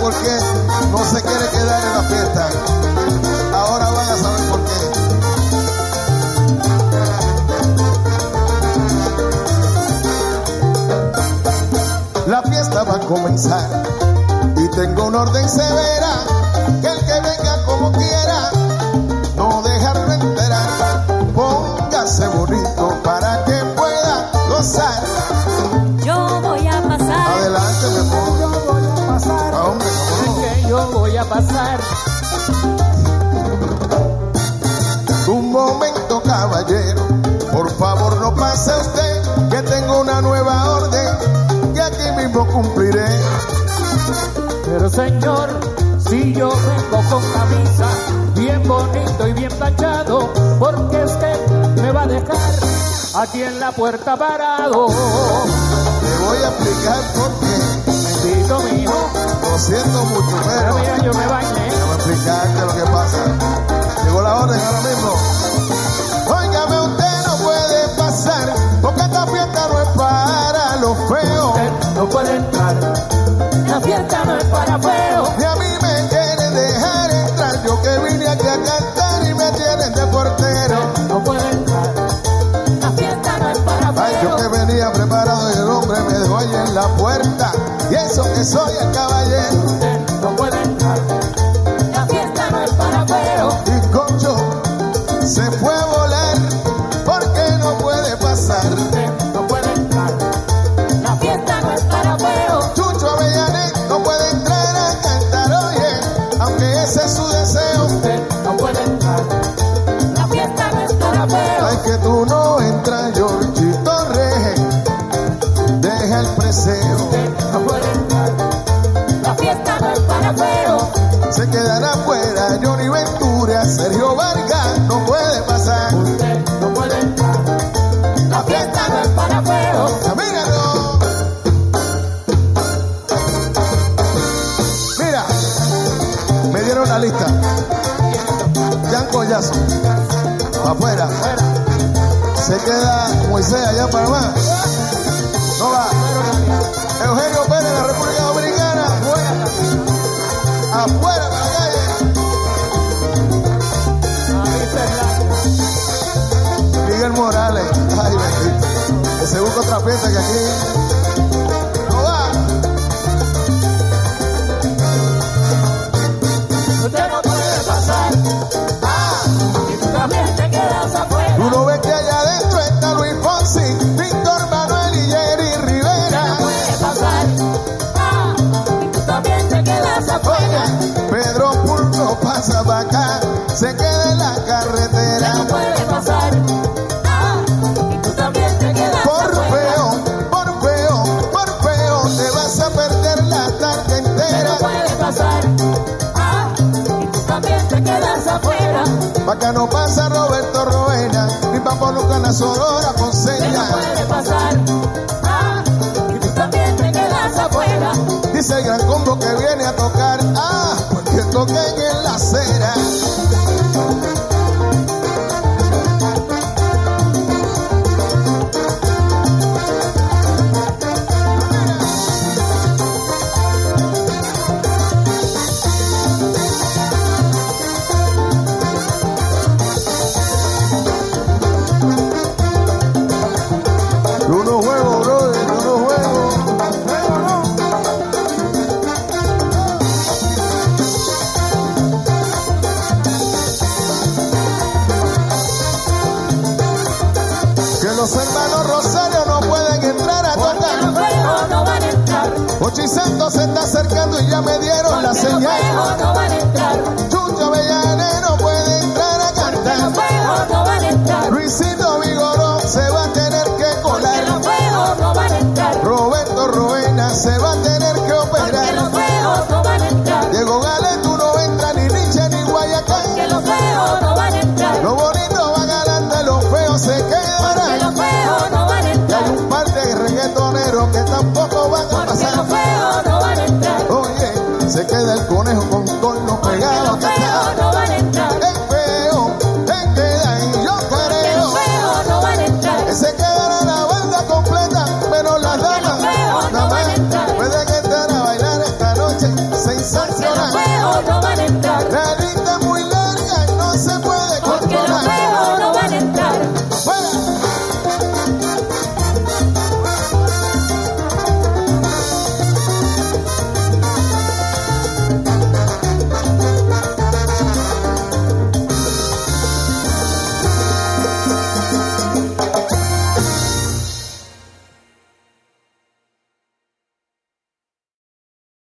por qué no se quiere quedar en la fiesta. Ahora van a saber por qué. La fiesta va a comenzar y tengo una orden severa, que el que venga como quiera, no dejarlo enterar. Póngase bonito para que pueda gozar. Yo voy a pasar. Adelante, mi amor. Yo voy a pasar. Ah, hombre, ¿cómo no? Que yo voy a pasar. Un momento, caballero, por favor no pase usted, que tengo una nueva orden y aquí mismo cumpliré. Pero señor, si yo vengo con camisa bien bonito y bien planchado, porque usted me va a dejar aquí en la puerta parado. Le voy a explicar por qué. Bendito mijo, Lo siento mucho, pero pero mira, yo me bañé. voy a explicarte lo que pasa. Llegó la orden ahora mismo. Óigame, usted no puede pasar, porque esta fiesta no es para los feos. Usted no puede entrar, la fiesta no es para feos. Ni a mí me quieren dejar entrar, yo que vine aquí a cantar y me tienen de portero. No puede entrar, la fiesta no es para Ay, yo que feos. venía preparado y el hombre me dejó ahí en la puerta. Y eso que soy el caballero. Usted no puede entrar, la fiesta no es para feos. Y Concho se fue a volar porque no puede pasar. Usted no puede entrar, la fiesta no es para feos. Chucho Avellanet no puede entrar a cantar, oye, aunque ese es su deseo. Usted no puede entrar, la fiesta no es para feos. Ay, que tú no entras, Georgito Reyes, deja el preseo. Usted no puede entrar, la fiesta no es para feos. Se quedan afuera Johnny Ventura, Sergio Vargas, no puede pasar. Usted no puede entrar, la fiesta no es para feos. ¡Míralo! Mira, me dieron la lista. Jan Collazo, afuera. Se queda Moisés allá para más. No va. Eugenio Pérez, la República Dominicana. Afuera para la calle. Miguel Morales. Ay, bendito. Que se busca otra fiesta que aquí no va. Usted no puede pasar, y tú también te quedas afuera. Tú no ves que allá adentro está Luis Fonsi, Víctor Manuel y Jerry Rivera. No puede pasar, y tú también te quedas afuera. Pedro Pulpo pasa para acá, se queda en la carretera. No puede pasar, y tú también te quedas Por afuera. feo, te vas a perder la tarde No entera. puede pasar, y tú también te quedas afuera. Pa' acá no pasa Roberto Roena, ni Papo Lucas la Sonora No Ponceña. puede pasar, y tú también te quedas afuera. Dice el gran combo que viene a tocar, porque toquen en la acera. Yo no juego, brother, yo no juego. Juego no. Que los hermanos Rosario no pueden entrar a Porque tocar. los feos no van a entrar. Ochi Santos se está acercando y ya me dieron la Porque los señal. feos no van a entrar. Chucho Avellanet no puede entrar a Porque los cantar. feos no van a entrar. Luisito Vigoró se va a tener que Porque colar. los feos no van a entrar. Roberto Roena se va a tener que Porque operar. los feos no van a entrar. Diego Gale, tú no entras ni Nietzsche ni Guayacán. Porque los feos no van a entrar. Lo bonito va ganando, los feos se Porque quedarán. los feos no van a Y hay entrar. un par de reggaetoneros que tampoco van a Porque pasar. los feos no van a entrar. Oye, se queda el conejo